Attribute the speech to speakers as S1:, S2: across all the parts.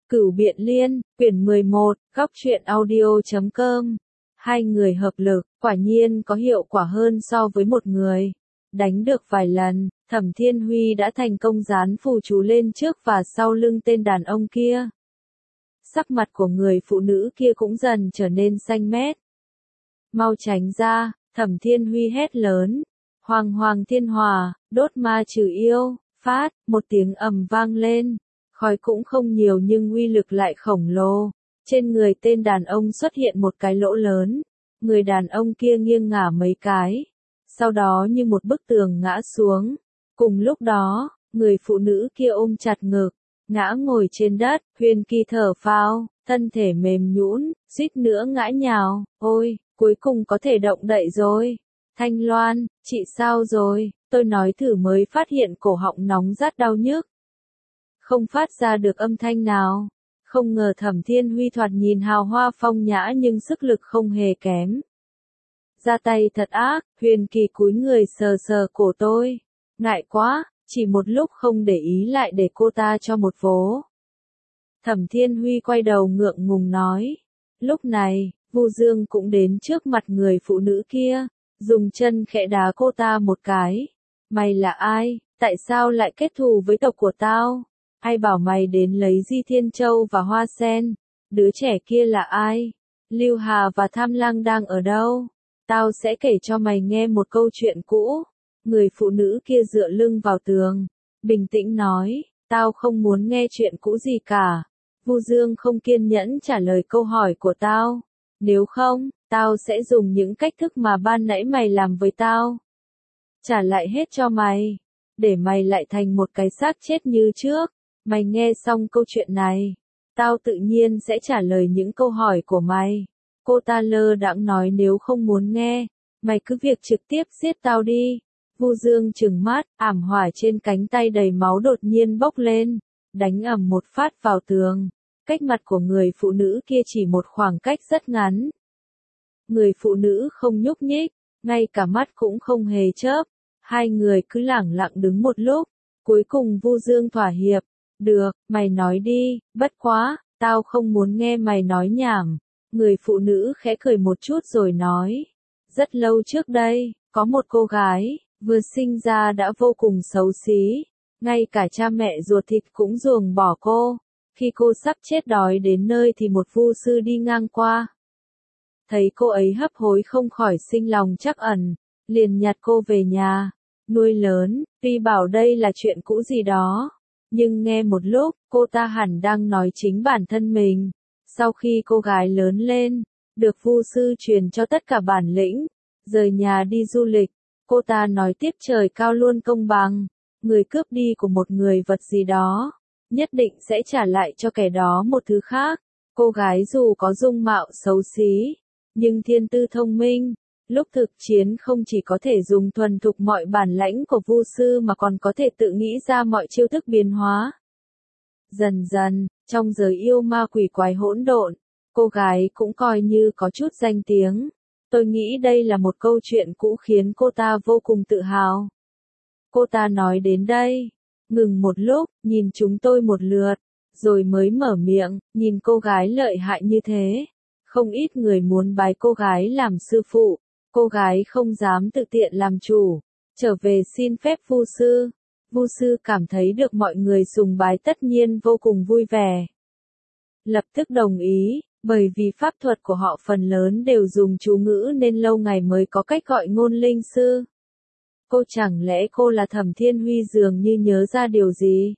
S1: Cửu Biện Liên, quyển 11, góc truyện audio.com. Hai người hợp lực, quả nhiên có hiệu quả hơn so với một người. Đánh được vài lần, Thẩm Thiên Huy đã thành công dán phù chú lên trước và sau lưng tên đàn ông kia. Sắc mặt của người phụ nữ kia cũng dần trở nên xanh mét. Mau tránh ra, Thẩm Thiên Huy hét lớn. Hoàng hoàng thiên hòa, đốt ma trừ yêu, phát, một tiếng ầm vang lên. Khói cũng không nhiều nhưng uy lực lại khổng lồ. Trên người tên đàn ông xuất hiện một cái lỗ lớn. Người đàn ông kia nghiêng ngả mấy cái. Sau đó như một bức tường ngã xuống. Cùng lúc đó, người phụ nữ kia ôm chặt ngực, ngã ngồi trên đất, Huyền Kỳ thở phào, thân thể mềm nhũn, suýt nữa ngã nhào. Ôi, cuối cùng có thể động đậy rồi. Thanh Loan, chị sao rồi? Tôi nói thử mới phát hiện cổ họng nóng rát đau nhức. Không phát ra được âm thanh nào. Không ngờ Thẩm Thiên Huy thoạt nhìn hào hoa phong nhã nhưng sức lực không hề kém. Ra tay thật ác, Huyền Kỳ cúi người sờ sờ cổ tôi. Ngại quá, chỉ một lúc không để ý lại để cô ta cho một vố. Thẩm Thiên Huy quay đầu ngượng ngùng nói. Lúc này, Vu Dương cũng đến trước mặt người phụ nữ kia, dùng chân khẽ đá cô ta một cái. Mày là ai? Tại sao lại kết thù với tộc của tao? Ai bảo mày đến lấy Di Thiên Châu và Hoa Sen? Đứa trẻ kia là ai? Lưu Hà và Tham Lang đang ở đâu? Tao sẽ kể cho mày nghe một câu chuyện cũ. Người phụ nữ kia dựa lưng vào tường, bình tĩnh nói, tao không muốn nghe chuyện cũ gì cả. Vu Dương không kiên nhẫn trả lời câu hỏi của tao. Nếu không, tao sẽ dùng những cách thức mà ban nãy mày làm với tao. Trả lại hết cho mày. Để mày lại thành một cái xác chết như trước. Mày nghe xong câu chuyện này, tao tự nhiên sẽ trả lời những câu hỏi của mày. Cô ta lơ đãng nói nếu không muốn nghe, mày cứ việc trực tiếp giết tao đi. Vu Dương trừng mắt, ảm hỏa trên cánh tay đầy máu đột nhiên bốc lên, đánh ầm một phát vào tường. Cách mặt của người phụ nữ kia chỉ một khoảng cách rất ngắn. Người phụ nữ không nhúc nhích, ngay cả mắt cũng không hề chớp. Hai người cứ lẳng lặng đứng một lúc, cuối cùng Vu Dương thỏa hiệp. Được, mày nói đi, bất quá, tao không muốn nghe mày nói nhảm. Người phụ nữ khẽ cười một chút rồi nói. Rất lâu trước đây, có một cô gái, vừa sinh ra đã vô cùng xấu xí. Ngay cả cha mẹ ruột thịt cũng ruồng bỏ cô. Khi cô sắp chết đói đến nơi thì một vu sư đi ngang qua. Thấy cô ấy hấp hối không khỏi sinh lòng trắc ẩn, liền nhặt cô về nhà, nuôi lớn, tuy bảo đây là chuyện cũ gì đó. Nhưng nghe một lúc, cô ta hẳn đang nói chính bản thân mình. Sau khi cô gái lớn lên, được vu sư truyền cho tất cả bản lĩnh, rời nhà đi du lịch, cô ta nói tiếp trời cao luôn công bằng. Người cướp đi của một người vật gì đó, nhất định sẽ trả lại cho kẻ đó một thứ khác. Cô gái dù có dung mạo xấu xí, nhưng thiên tư thông minh. Lúc thực chiến không chỉ có thể dùng thuần thục mọi bản lãnh của vu sư mà còn có thể tự nghĩ ra mọi chiêu thức biến hóa. Dần dần, trong giới yêu ma quỷ quái hỗn độn, cô gái cũng coi như có chút danh tiếng. Tôi nghĩ đây là một câu chuyện cũ khiến cô ta vô cùng tự hào. Cô ta nói đến đây, ngừng một lúc, nhìn chúng tôi một lượt, rồi mới mở miệng, nhìn cô gái lợi hại như thế. Không ít người muốn bái cô gái làm sư phụ. Cô gái không dám tự tiện làm chủ, trở về xin phép vu sư. Vu sư cảm thấy được mọi người sùng bái tất nhiên vô cùng vui vẻ. Lập tức đồng ý, bởi vì pháp thuật của họ phần lớn đều dùng chú ngữ nên lâu ngày mới có cách gọi ngôn linh sư. Cô chẳng lẽ cô là Thẩm Thiên Huy dường như nhớ ra điều gì?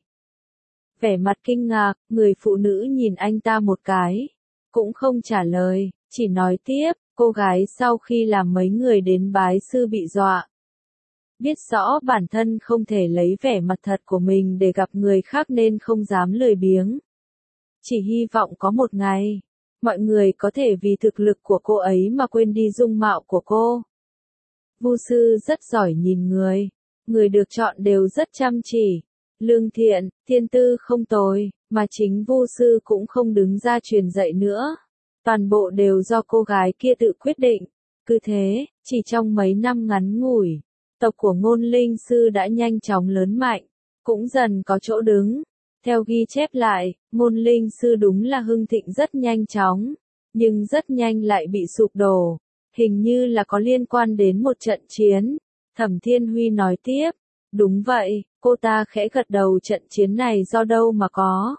S1: Vẻ mặt kinh ngạc, người phụ nữ nhìn anh ta một cái, cũng không trả lời, chỉ nói tiếp. Cô gái sau khi làm mấy người đến bái sư bị dọa. Biết rõ bản thân không thể lấy vẻ mặt thật của mình để gặp người khác nên không dám lười biếng. Chỉ hy vọng có một ngày, mọi người có thể vì thực lực của cô ấy mà quên đi dung mạo của cô. Vu sư rất giỏi nhìn người. Người được chọn đều rất chăm chỉ, lương thiện, thiên tư không tồi, mà chính vu sư cũng không đứng ra truyền dạy nữa. Toàn bộ đều do cô gái kia tự quyết định. Cứ thế, chỉ trong mấy năm ngắn ngủi, tộc của ngôn linh sư đã nhanh chóng lớn mạnh, cũng dần có chỗ đứng. Theo ghi chép lại, môn linh sư đúng là hưng thịnh rất nhanh chóng, nhưng rất nhanh lại bị sụp đổ, hình như là có liên quan đến một trận chiến. Thẩm Thiên Huy nói tiếp, đúng vậy, cô ta khẽ gật đầu, trận chiến này do đâu mà có?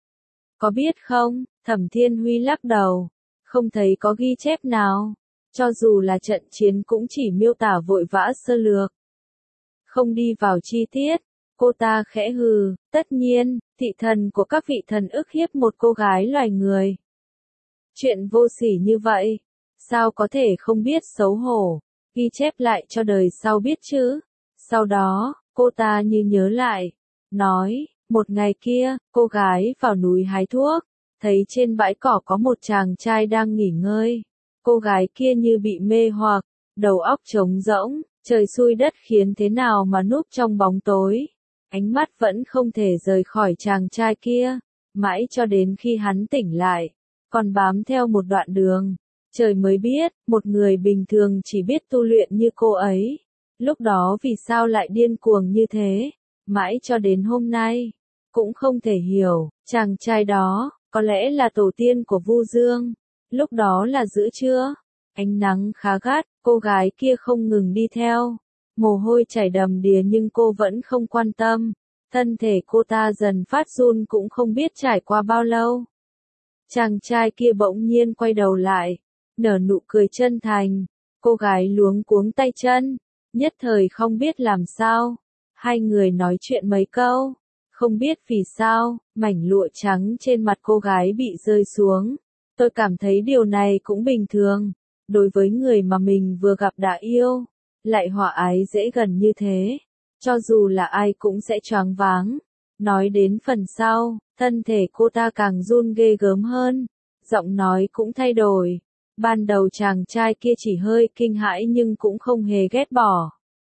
S1: Có biết không? Thẩm Thiên Huy lắc đầu, không thấy có ghi chép nào, cho dù là trận chiến cũng chỉ miêu tả vội vã sơ lược, không đi vào chi tiết. Cô ta khẽ hừ, tất nhiên, thị thần của các vị thần ức hiếp một cô gái loài người. Chuyện vô sỉ như vậy, sao có thể không biết xấu hổ, ghi chép lại cho đời sau biết chứ. Sau đó, cô ta như nhớ lại, nói, một ngày kia, cô gái vào núi hái thuốc, thấy trên bãi cỏ có một chàng trai đang nghỉ ngơi. Cô gái kia như bị mê hoặc, đầu óc trống rỗng, trời xui đất khiến thế nào mà núp trong bóng tối. Ánh mắt vẫn không thể rời khỏi chàng trai kia, mãi cho đến khi hắn tỉnh lại, còn bám theo một đoạn đường. Trời mới biết, một người bình thường chỉ biết tu luyện như cô ấy. Lúc đó vì sao lại điên cuồng như thế, mãi cho đến hôm nay, cũng không thể hiểu. Chàng trai đó, có lẽ là tổ tiên của Vu Dương. Lúc đó là giữa trưa, ánh nắng khá gắt, cô gái kia không ngừng đi theo. Mồ hôi chảy đầm đìa nhưng cô vẫn không quan tâm. Thân thể cô ta dần phát run cũng không biết trải qua bao lâu. Chàng trai kia bỗng nhiên quay đầu lại, nở nụ cười chân thành. Cô gái luống cuống tay chân, nhất thời không biết làm sao. Hai người nói chuyện mấy câu, không biết vì sao, mảnh lụa trắng trên mặt cô gái bị rơi xuống. Tôi cảm thấy điều này cũng bình thường, đối với người mà mình vừa gặp đã yêu, lại hòa ái dễ gần như thế, cho dù là ai cũng sẽ choáng váng. Nói đến phần sau, thân thể cô ta càng run ghê gớm hơn, giọng nói cũng thay đổi. Ban đầu chàng trai kia chỉ hơi kinh hãi nhưng cũng không hề ghét bỏ.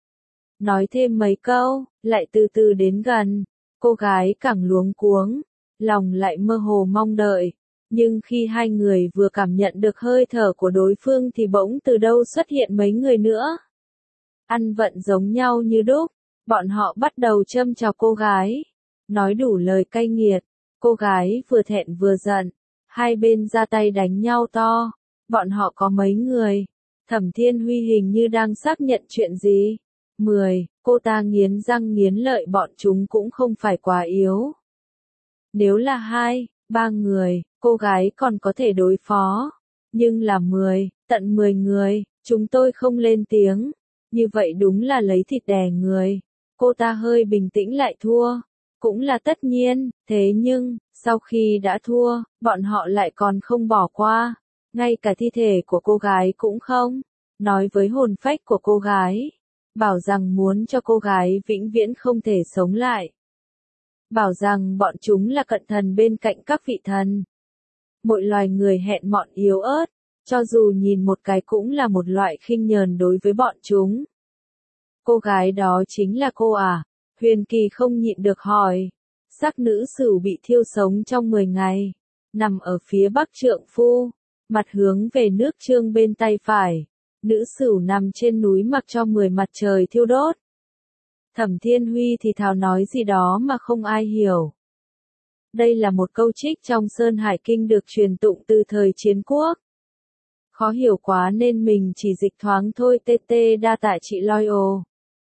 S1: Nói thêm mấy câu, lại từ từ đến gần, cô gái càng luống cuống, lòng lại mơ hồ mong đợi. Nhưng khi hai người vừa cảm nhận được hơi thở của đối phương thì bỗng từ đâu xuất hiện mấy người nữa. Ăn vận giống nhau như đúc, bọn họ bắt đầu châm chọc cô gái, nói đủ lời cay nghiệt. Cô gái vừa thẹn vừa giận, hai bên ra tay đánh nhau to. Bọn họ có mấy người? Thẩm Thiên Huy hình như đang xác nhận chuyện gì. 10, cô ta nghiến răng nghiến lợi, bọn chúng cũng không phải quá yếu. Nếu là 2, 3 người, cô gái còn có thể đối phó. Nhưng là 10, tận 10 người, chúng tôi không lên tiếng. Như vậy đúng là lấy thịt đè người. Cô ta hơi bình tĩnh lại thua. Cũng là tất nhiên, thế nhưng, sau khi đã thua, bọn họ lại còn không bỏ qua. Ngay cả thi thể của cô gái cũng không. Nói với hồn phách của cô gái, bảo rằng muốn cho cô gái vĩnh viễn không thể sống lại. Bảo rằng bọn chúng là cận thần bên cạnh các vị thần. Mỗi loài người hèn mọn yếu ớt, cho dù nhìn một cái cũng là một loại khinh nhờn đối với bọn chúng. Cô gái đó chính là cô à? Huyền Kỳ không nhịn được hỏi. Xác nữ sửu bị thiêu sống trong 10 ngày, nằm ở phía bắc trượng phu, mặt hướng về nước Trương bên tay phải. Nữ sửu nằm trên núi mặc cho 10 mặt trời thiêu đốt. Thẩm Thiên Huy thì thào nói gì đó mà không ai hiểu. Đây là một câu trích trong Sơn Hải Kinh được truyền tụng từ thời chiến quốc. Khó hiểu quá nên mình chỉ dịch thoáng thôi. TT đa tạ chị Loyal.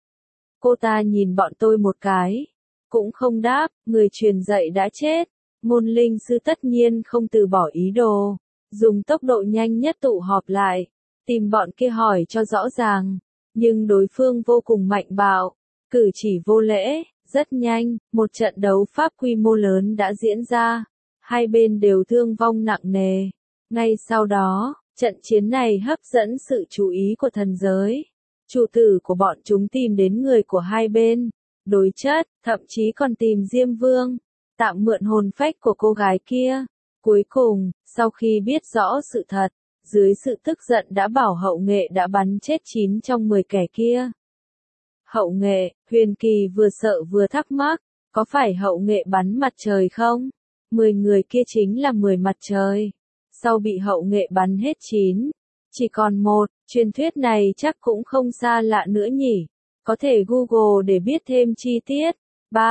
S1: Cô ta nhìn bọn tôi một cái, cũng không đáp. Người truyền dạy đã chết. Môn linh sư tất nhiên không từ bỏ ý đồ, dùng tốc độ nhanh nhất tụ họp lại, tìm bọn kia hỏi cho rõ ràng. Nhưng đối phương vô cùng mạnh bạo, cử chỉ vô lễ. Rất nhanh, một trận đấu pháp quy mô lớn đã diễn ra. Hai bên đều thương vong nặng nề. Ngay sau đó, trận chiến này hấp dẫn sự chú ý của thần giới. Chủ tử của bọn chúng tìm đến người của hai bên, đối chất, thậm chí còn tìm Diêm Vương, tạm mượn hồn phách của cô gái kia. Cuối cùng, sau khi biết rõ sự thật, dưới sự tức giận đã bảo Hậu Nghệ đã bắn chết 9 trong 10 kẻ kia. Hậu Nghệ, Huyền Kỳ vừa sợ vừa thắc mắc, có phải Hậu Nghệ bắn mặt trời không? 10 người kia chính là 10 mặt trời. Sau bị Hậu Nghệ bắn hết 9, chỉ còn 1, truyền thuyết này chắc cũng không xa lạ nữa nhỉ. Có thể Google để biết thêm chi tiết. 3.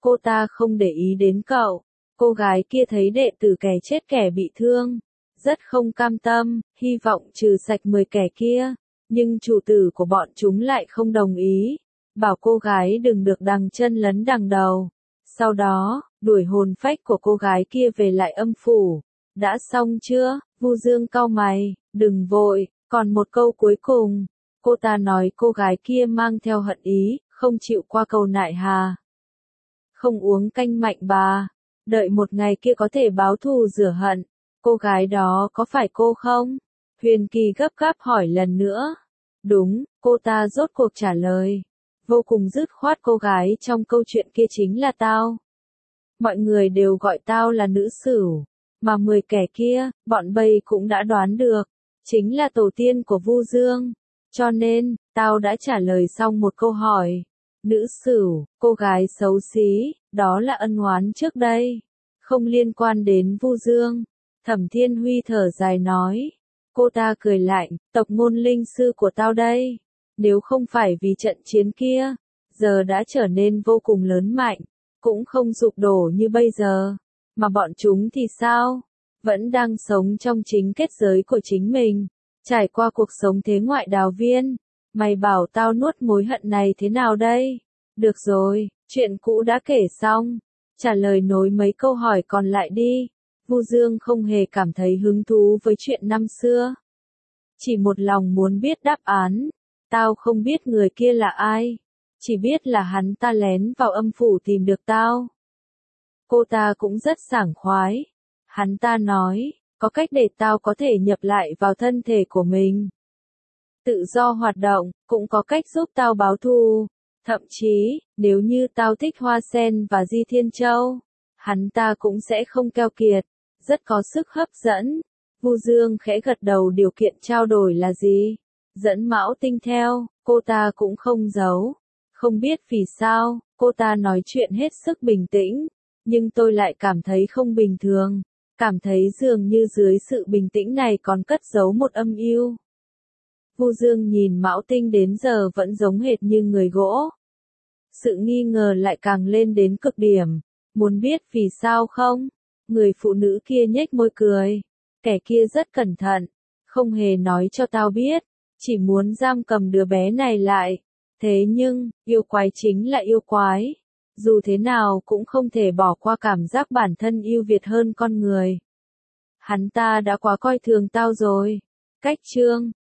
S1: cô ta không để ý đến cậu. Cô gái kia thấy đệ tử kẻ chết kẻ bị thương, rất không cam tâm, hy vọng trừ sạch 10 kẻ kia, nhưng chủ tử của bọn chúng lại không đồng ý, bảo cô gái đừng được đằng chân lấn đằng đầu. Sau đó, đuổi hồn phách của cô gái kia về lại âm phủ. Đã xong chưa? Vu Dương cau mày, đừng vội, còn một câu cuối cùng. Cô ta nói cô gái kia mang theo hận ý, không chịu qua cầu nại hà. Không uống canh mạnh bà, đợi một ngày kia có thể báo thù rửa hận. Cô gái đó có phải cô không? Huyền Kỳ gấp gáp hỏi lần nữa. Đúng, cô ta rốt cuộc trả lời. Vô cùng dứt khoát, cô gái trong câu chuyện kia chính là tao. Mọi người đều gọi tao là nữ Sửu, mà 10 kẻ kia, bọn Bầy cũng đã đoán được, chính là tổ tiên của Vu Dương. Cho nên, tao đã trả lời xong một câu hỏi. Nữ Sửu, cô gái xấu xí, đó là ân oán trước đây, không liên quan đến Vu Dương. Thẩm Thiên Huy thở dài nói. Cô ta cười lạnh, tộc ngôn linh sư của tao đây. Nếu không phải vì trận chiến kia, giờ đã trở nên vô cùng lớn mạnh, cũng không sụp đổ như bây giờ. Mà bọn chúng thì sao? Vẫn đang sống trong chính kết giới của chính mình, trải qua cuộc sống thế ngoại đào viên. Mày bảo tao nuốt mối hận này thế nào đây? Được rồi, chuyện cũ đã kể xong, trả lời nối mấy câu hỏi còn lại đi. Vu Dương không hề cảm thấy hứng thú với chuyện năm xưa, chỉ một lòng muốn biết đáp án. Tao không biết người kia là ai, chỉ biết là hắn ta lén vào âm phủ tìm được tao. Cô ta cũng rất sảng khoái. Hắn ta nói, có cách để tao có thể nhập lại vào thân thể của mình, tự do hoạt động, cũng có cách giúp tao báo thù. Thậm chí, nếu như tao thích Hoa Sen và Di Thiên Châu, hắn ta cũng sẽ không keo kiệt, rất có sức hấp dẫn. Vu Dương khẽ gật đầu. Điều kiện trao đổi là gì? Dẫn Mão Tinh theo. Cô ta cũng không giấu. Không biết vì sao, cô ta nói chuyện hết sức bình tĩnh, nhưng tôi lại cảm thấy không bình thường, cảm thấy dường như dưới sự bình tĩnh này còn cất giấu một âm mưu. Vu Dương nhìn Mão Tinh đến giờ vẫn giống hệt như người gỗ. Sự nghi ngờ lại càng lên đến cực điểm. Muốn biết vì sao không? Người phụ nữ kia nhếch môi cười. Kẻ kia rất cẩn thận, không hề nói cho tao biết, chỉ muốn giam cầm đứa bé này lại. Thế nhưng, yêu quái chính là yêu quái. Dù thế nào cũng không thể bỏ qua cảm giác bản thân ưu việt hơn con người. Hắn ta đã quá coi thường tao rồi. Cách chương